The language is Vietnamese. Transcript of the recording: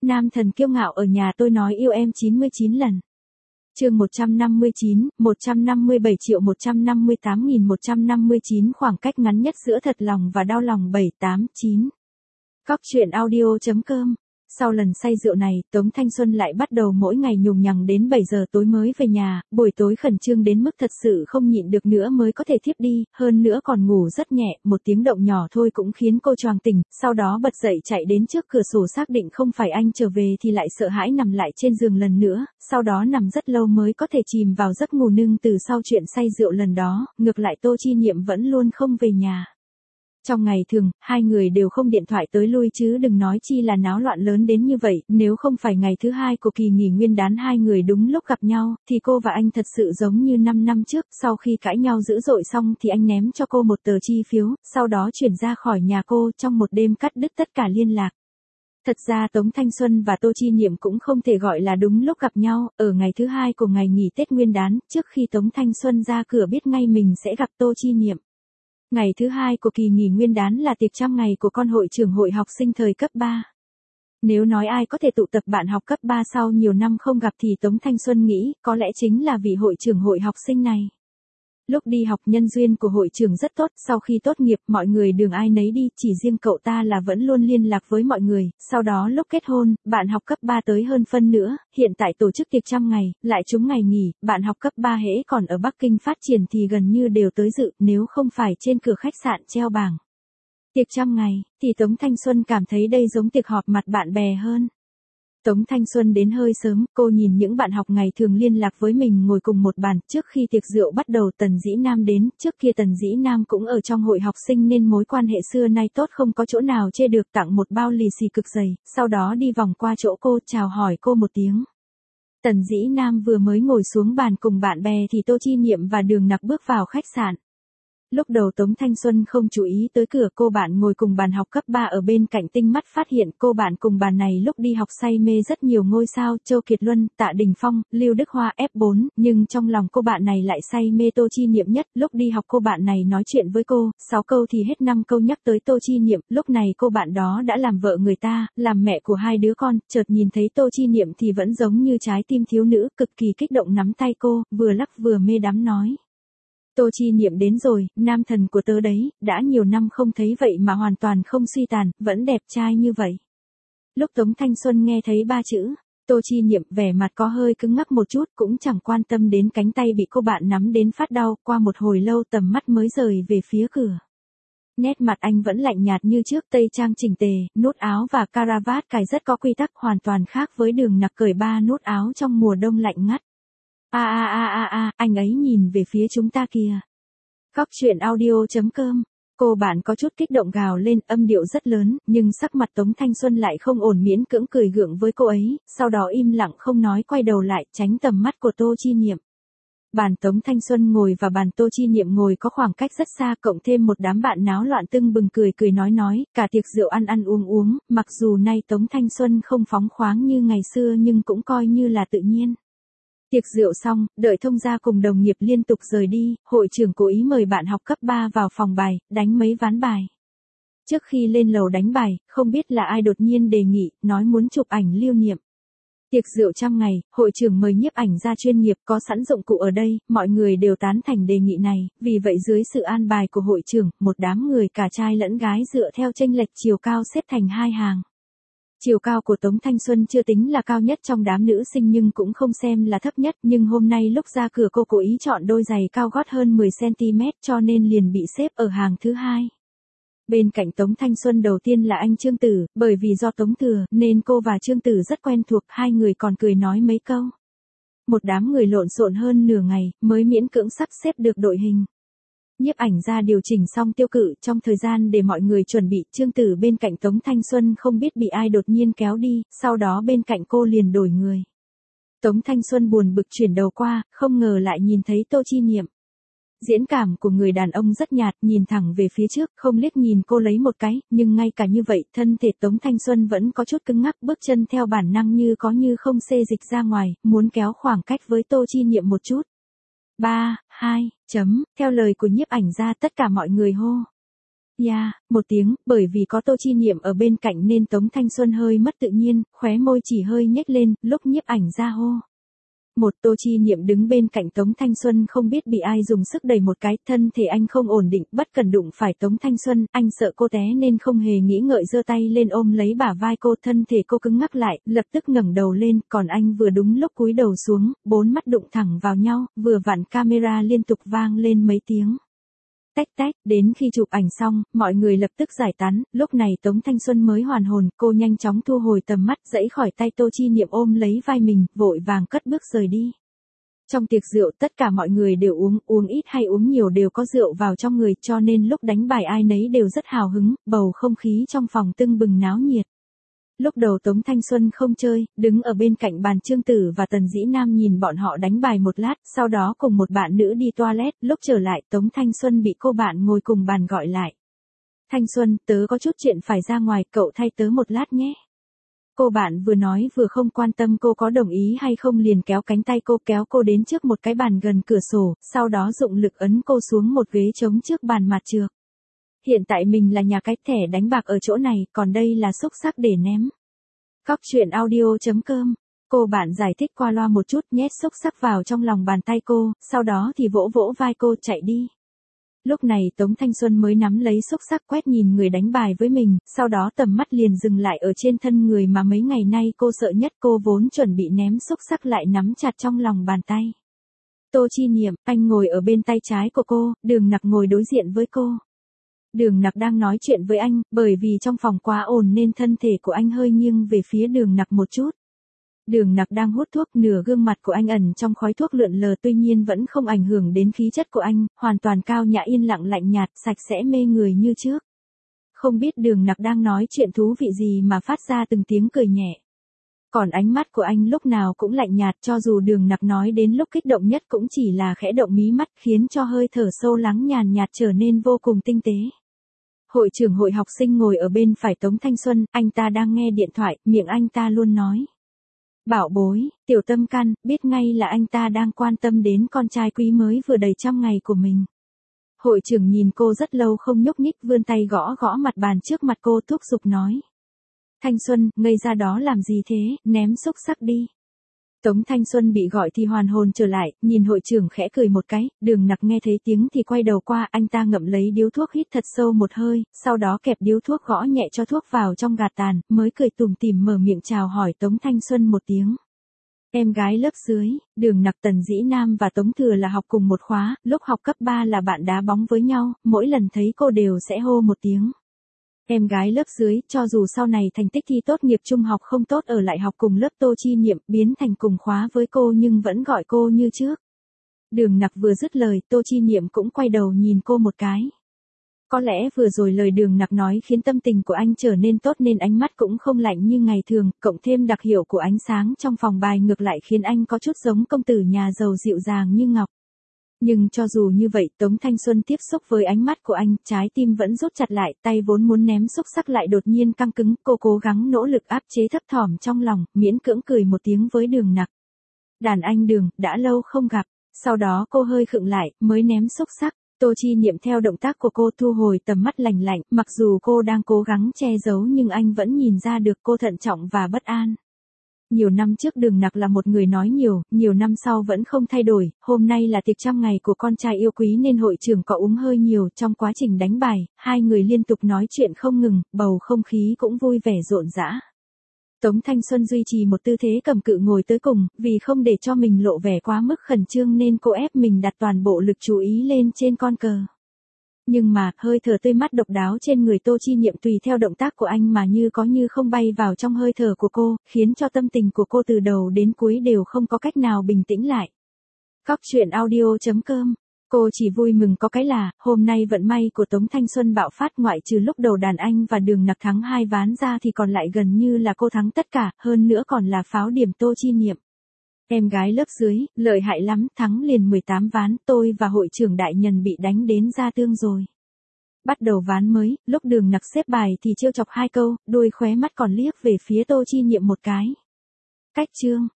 Nam thần kiêu ngạo ở nhà tôi nói yêu em 99 lần. Chương 159, 157.158.159 khoảng cách ngắn nhất giữa thật lòng và đau lòng 789. Cóc truyện audio.com. Sau lần say rượu này, Tống Thanh Xuân lại bắt đầu mỗi ngày nhùng nhằng đến 7 giờ tối mới về nhà, buổi tối khẩn trương đến mức thật sự không nhịn được nữa mới có thể thiếp đi, hơn nữa còn ngủ rất nhẹ, một tiếng động nhỏ thôi cũng khiến cô choàng tỉnh, sau đó bật dậy chạy đến trước cửa sổ xác định không phải anh trở về thì lại sợ hãi nằm lại trên giường lần nữa, sau đó nằm rất lâu mới có thể chìm vào giấc ngủ nương từ sau chuyện say rượu lần đó, ngược lại Tô Chi Niệm vẫn luôn không về nhà. Trong ngày thường, hai người đều không điện thoại tới lui chứ đừng nói chi là náo loạn lớn đến như vậy, nếu không phải ngày thứ hai của kỳ nghỉ nguyên đán hai người đúng lúc gặp nhau, thì cô và anh thật sự giống như 5 năm trước, sau khi cãi nhau dữ dội xong thì anh ném cho cô một tờ chi phiếu, sau đó chuyển ra khỏi nhà cô trong một đêm cắt đứt tất cả liên lạc. Thật ra Tống Thanh Xuân và Tô Chi Niệm cũng không thể gọi là đúng lúc gặp nhau, ở ngày thứ hai của ngày nghỉ Tết Nguyên đán, trước khi Tống Thanh Xuân ra cửa biết ngay mình sẽ gặp Tô Chi Niệm. Ngày thứ hai của kỳ nghỉ nguyên đán là tiệc trăm ngày của con hội trưởng hội học sinh thời cấp 3. Nếu nói ai có thể tụ tập bạn học cấp 3 sau nhiều năm không gặp thì Tống Thanh Xuân nghĩ có lẽ chính là vị hội trưởng hội học sinh này. Lúc đi học nhân duyên của hội trưởng rất tốt, sau khi tốt nghiệp mọi người đường ai nấy đi, chỉ riêng cậu ta là vẫn luôn liên lạc với mọi người, sau đó lúc kết hôn, bạn học cấp 3 tới hơn phân nữa, hiện tại tổ chức tiệc trăm ngày, lại trúng ngày nghỉ, bạn học cấp 3 hễ còn ở Bắc Kinh phát triển thì gần như đều tới dự, nếu không phải trên cửa khách sạn treo bảng tiệc trăm ngày, thì Tống Thanh Xuân cảm thấy đây giống tiệc họp mặt bạn bè hơn. Tống Thanh Xuân đến hơi sớm, cô nhìn những bạn học ngày thường liên lạc với mình ngồi cùng một bàn, trước khi tiệc rượu bắt đầu Tần Dĩ Nam đến, trước kia Tần Dĩ Nam cũng ở trong hội học sinh nên mối quan hệ xưa nay tốt không có chỗ nào chê được, tặng một bao lì xì cực dày, sau đó đi vòng qua chỗ cô, chào hỏi cô một tiếng. Tần Dĩ Nam vừa mới ngồi xuống bàn cùng bạn bè thì Tô Chi Niệm và Đường Nặc bước vào khách sạn. Lúc đầu Tống Thanh Xuân không chú ý tới cửa, cô bạn ngồi cùng bàn học cấp 3 ở bên cạnh tinh mắt phát hiện cô bạn cùng bàn này lúc đi học say mê rất nhiều ngôi sao, Châu Kiệt Luân, Tạ Đình Phong, Lưu Đức Hoa F4, nhưng trong lòng cô bạn này lại say mê Tô Chi Niệm nhất, lúc đi học cô bạn này nói chuyện với cô, 6 câu thì hết 5 câu nhắc tới Tô Chi Niệm, lúc này cô bạn đó đã làm vợ người ta, làm mẹ của 2 đứa con, chợt nhìn thấy Tô Chi Niệm thì vẫn giống như trái tim thiếu nữ, cực kỳ kích động nắm tay cô, vừa lắc vừa mê đắm nói. Tô Chi Niệm đến rồi, nam thần của tớ đấy, đã nhiều năm không thấy vậy mà hoàn toàn không suy tàn, vẫn đẹp trai như vậy. Lúc Tống Thanh Xuân nghe thấy 3 chữ, Tô Chi Niệm vẻ mặt có hơi cứng ngắc một chút, cũng chẳng quan tâm đến cánh tay bị cô bạn nắm đến phát đau, qua một hồi lâu tầm mắt mới rời về phía cửa. Nét mặt anh vẫn lạnh nhạt như trước, tây trang chỉnh tề, nút áo và caravat cài rất có quy tắc, hoàn toàn khác với Đường Nặc cởi 3 nút áo trong mùa đông lạnh ngắt. Anh ấy nhìn về phía chúng ta kìa. Cóc truyện audio.com. Cô bạn có chút kích động gào lên, âm điệu rất lớn, nhưng sắc mặt Tống Thanh Xuân lại không ổn, miễn cưỡng cười gượng với cô ấy, sau đó im lặng không nói, quay đầu lại, tránh tầm mắt của Tô Chi Niệm. Bàn Tống Thanh Xuân ngồi và bàn Tô Chi Niệm ngồi có khoảng cách rất xa, cộng thêm một đám bạn náo loạn tưng bừng cười cười nói, cả tiệc rượu ăn uống, mặc dù nay Tống Thanh Xuân không phóng khoáng như ngày xưa nhưng cũng coi như là tự nhiên. Tiệc rượu xong, đợi thông gia cùng đồng nghiệp liên tục rời đi, hội trưởng cố ý mời bạn học cấp 3 vào phòng bài, đánh mấy ván bài. Trước khi lên lầu đánh bài, không biết là ai đột nhiên đề nghị, nói muốn chụp ảnh lưu niệm. Tiệc rượu trăm ngày, hội trưởng mời nhiếp ảnh gia chuyên nghiệp, có sẵn dụng cụ ở đây, mọi người đều tán thành đề nghị này, vì vậy dưới sự an bài của hội trưởng, một đám người cả trai lẫn gái dựa theo chênh lệch chiều cao xếp thành 2 hàng. Chiều cao của Tống Thanh Xuân chưa tính là cao nhất trong đám nữ sinh nhưng cũng không xem là thấp nhất, nhưng hôm nay lúc ra cửa cô cố ý chọn đôi giày cao gót hơn 10cm cho nên liền bị xếp ở hàng thứ 2. Bên cạnh Tống Thanh Xuân đầu tiên là anh Trương Tử, bởi vì do Tống Thừa nên cô và Trương Tử rất quen thuộc, hai người còn cười nói mấy câu. Một đám người lộn xộn hơn nửa ngày mới miễn cưỡng sắp xếp được đội hình. Nhiếp ảnh gia điều chỉnh xong tiêu cự, trong thời gian để mọi người chuẩn bị, Trương Tử bên cạnh Tống Thanh Xuân không biết bị ai đột nhiên kéo đi, sau đó bên cạnh cô liền đổi người. Tống Thanh Xuân buồn bực chuyển đầu qua, không ngờ lại nhìn thấy Tô Chi Niệm. Diễn cảm của người đàn ông rất nhạt, nhìn thẳng về phía trước, không liếc nhìn cô lấy một cái, nhưng ngay cả như vậy, thân thể Tống Thanh Xuân vẫn có chút cứng ngắc, bước chân theo bản năng như có như không xê dịch ra ngoài, muốn kéo khoảng cách với Tô Chi Niệm một chút. 3, 2, chấm, theo lời của nhiếp ảnh gia tất cả mọi người hô. Một tiếng, bởi vì có Tô Chi Niệm ở bên cạnh nên Tống Thanh Xuân hơi mất tự nhiên, khóe môi chỉ hơi nhếch lên, lúc nhiếp ảnh ra hô. Một Tô Chi Niệm đứng bên cạnh Tống Thanh Xuân không biết bị ai dùng sức đẩy một cái, thân thể anh không ổn định, bất cần đụng phải Tống Thanh Xuân, anh sợ cô té nên không hề nghĩ ngợi giơ tay lên ôm lấy bả vai cô, thân thể cô cứng ngắc lại, lập tức ngẩng đầu lên, còn anh vừa đúng lúc cúi đầu xuống, bốn mắt đụng thẳng vào nhau, vừa vặn camera liên tục vang lên mấy tiếng. Tách tách, đến khi chụp ảnh xong, mọi người lập tức giải tán, lúc này Tống Thanh Xuân mới hoàn hồn, cô nhanh chóng thu hồi tầm mắt, giãy khỏi tay Tô Chi Niệm ôm lấy vai mình, vội vàng cất bước rời đi. Trong tiệc rượu tất cả mọi người đều uống ít hay uống nhiều đều có rượu vào trong người, cho nên lúc đánh bài ai nấy đều rất hào hứng, bầu không khí trong phòng tưng bừng náo nhiệt. Lúc đầu Tống Thanh Xuân không chơi, đứng ở bên cạnh bàn Trương Tử và Tần Dĩ Nam nhìn bọn họ đánh bài một lát, sau đó cùng một bạn nữ đi toilet, lúc trở lại Tống Thanh Xuân bị cô bạn ngồi cùng bàn gọi lại. Thanh Xuân, tớ có chút chuyện phải ra ngoài, cậu thay tớ một lát nhé. Cô bạn vừa nói vừa không quan tâm cô có đồng ý hay không liền kéo cánh tay cô, kéo cô đến trước một cái bàn gần cửa sổ, sau đó dụng lực ấn cô xuống một ghế trống trước bàn mặt trược. Hiện tại mình là nhà cái thẻ đánh bạc ở chỗ này, còn đây là xúc xắc để ném. Cóc truyện audio.com. Cô bạn giải thích qua loa một chút, nhét xúc xắc vào trong lòng bàn tay cô, sau đó thì vỗ vỗ vai cô chạy đi. Lúc này Tống Thanh Xuân mới nắm lấy xúc xắc quét nhìn người đánh bài với mình, sau đó tầm mắt liền dừng lại ở trên thân người mà mấy ngày nay cô sợ nhất, cô vốn chuẩn bị ném xúc xắc lại nắm chặt trong lòng bàn tay. Tô Chi Niệm, anh ngồi ở bên tay trái của cô, Đường Nặc ngồi đối diện với cô. Đường Nặc đang nói chuyện với anh, bởi vì trong phòng quá ồn nên thân thể của anh hơi nghiêng về phía Đường Nặc một chút. Đường Nặc đang hút thuốc, nửa gương mặt của anh ẩn trong khói thuốc lượn lờ, tuy nhiên vẫn không ảnh hưởng đến khí chất của anh, hoàn toàn cao nhã yên lặng lạnh nhạt, sạch sẽ mê người như trước. Không biết Đường Nặc đang nói chuyện thú vị gì mà phát ra từng tiếng cười nhẹ. Còn ánh mắt của anh lúc nào cũng lạnh nhạt, cho dù Đường Nặc nói đến lúc kích động nhất cũng chỉ là khẽ động mí mắt, khiến cho hơi thở sâu lắng nhàn nhạt trở nên vô cùng tinh tế. Hội trưởng hội học sinh ngồi ở bên phải Tống Thanh Xuân, anh ta đang nghe điện thoại, miệng anh ta luôn nói. Bảo bối, tiểu tâm can, biết ngay là anh ta đang quan tâm đến con trai quý mới vừa đầy 100 ngày của mình. Hội trưởng nhìn cô rất lâu không nhúc nhích, vươn tay gõ gõ mặt bàn trước mặt cô, thúc giục nói. Thanh Xuân, ngây ra đó làm gì thế, ném xúc xắc đi. Tống Thanh Xuân bị gọi thì hoàn hồn trở lại, nhìn hội trưởng khẽ cười một cái, Đường Nặc nghe thấy tiếng thì quay đầu qua, anh ta ngậm lấy điếu thuốc hít thật sâu một hơi, sau đó kẹp điếu thuốc gõ nhẹ cho thuốc vào trong gạt tàn, mới cười tủm tỉm mở miệng chào hỏi Tống Thanh Xuân một tiếng. Em gái lớp dưới, Đường Nặc, Tần Dĩ Nam và Tống Thừa là học cùng một khóa, lúc học cấp 3 là bạn đá bóng với nhau, mỗi lần thấy cô đều sẽ hô một tiếng. Em gái lớp dưới, cho dù sau này thành tích thi tốt nghiệp trung học không tốt ở lại học cùng lớp Tô Chi Niệm, biến thành cùng khóa với cô nhưng vẫn gọi cô như trước. Đường Nặc vừa dứt lời, Tô Chi Niệm cũng quay đầu nhìn cô một cái. Có lẽ vừa rồi lời Đường Nặc nói khiến tâm tình của anh trở nên tốt nên ánh mắt cũng không lạnh như ngày thường, cộng thêm đặc hiệu của ánh sáng trong phòng bài ngược lại khiến anh có chút giống công tử nhà giàu dịu dàng như ngọc. Nhưng cho dù như vậy, Tống Thanh Xuân tiếp xúc với ánh mắt của anh, trái tim vẫn rút chặt lại, tay vốn muốn ném xúc xắc lại đột nhiên căng cứng, cô cố gắng nỗ lực áp chế thấp thỏm trong lòng, miễn cưỡng cười một tiếng với Đường Nặc. Đàn anh Đường, đã lâu không gặp, sau đó cô hơi khựng lại, mới ném xúc xắc. Tô Chi Niệm theo động tác của cô thu hồi tầm mắt lạnh lạnh, mặc dù cô đang cố gắng che giấu nhưng anh vẫn nhìn ra được cô thận trọng và bất an. Nhiều năm trước Đường Nặc là một người nói nhiều năm sau vẫn không thay đổi, hôm nay là tiệc 100 ngày của con trai yêu quý nên hội trưởng có uống hơi nhiều, trong quá trình đánh bài, hai người liên tục nói chuyện không ngừng, bầu không khí cũng vui vẻ rộn rã. Tống Thanh Xuân duy trì một tư thế cầm cự ngồi tới cùng, vì không để cho mình lộ vẻ quá mức khẩn trương nên cô ép mình đặt toàn bộ lực chú ý lên trên con cờ. Nhưng mà, hơi thở tươi mát độc đáo trên người Tô Chi Niệm tùy theo động tác của anh mà như có như không bay vào trong hơi thở của cô, khiến cho tâm tình của cô từ đầu đến cuối đều không có cách nào bình tĩnh lại. Cóc truyện audio.com. Cô chỉ vui mừng có cái là, hôm nay vận may của Tống Thanh Xuân bạo phát, ngoại trừ lúc đầu đàn anh và Đường Nặc thắng 2 ván ra thì còn lại gần như là cô thắng tất cả, hơn nữa còn là pháo điểm Tô Chi Niệm. Em gái lớp dưới, lợi hại lắm, thắng liền 18 ván, tôi và hội trưởng đại nhân bị đánh đến ra tương rồi. Bắt đầu ván mới, lúc Đường Nặc xếp bài thì trêu chọc 2 câu, đuôi khóe mắt còn liếc về phía Tô Chi Niệm một cái. Cách chương.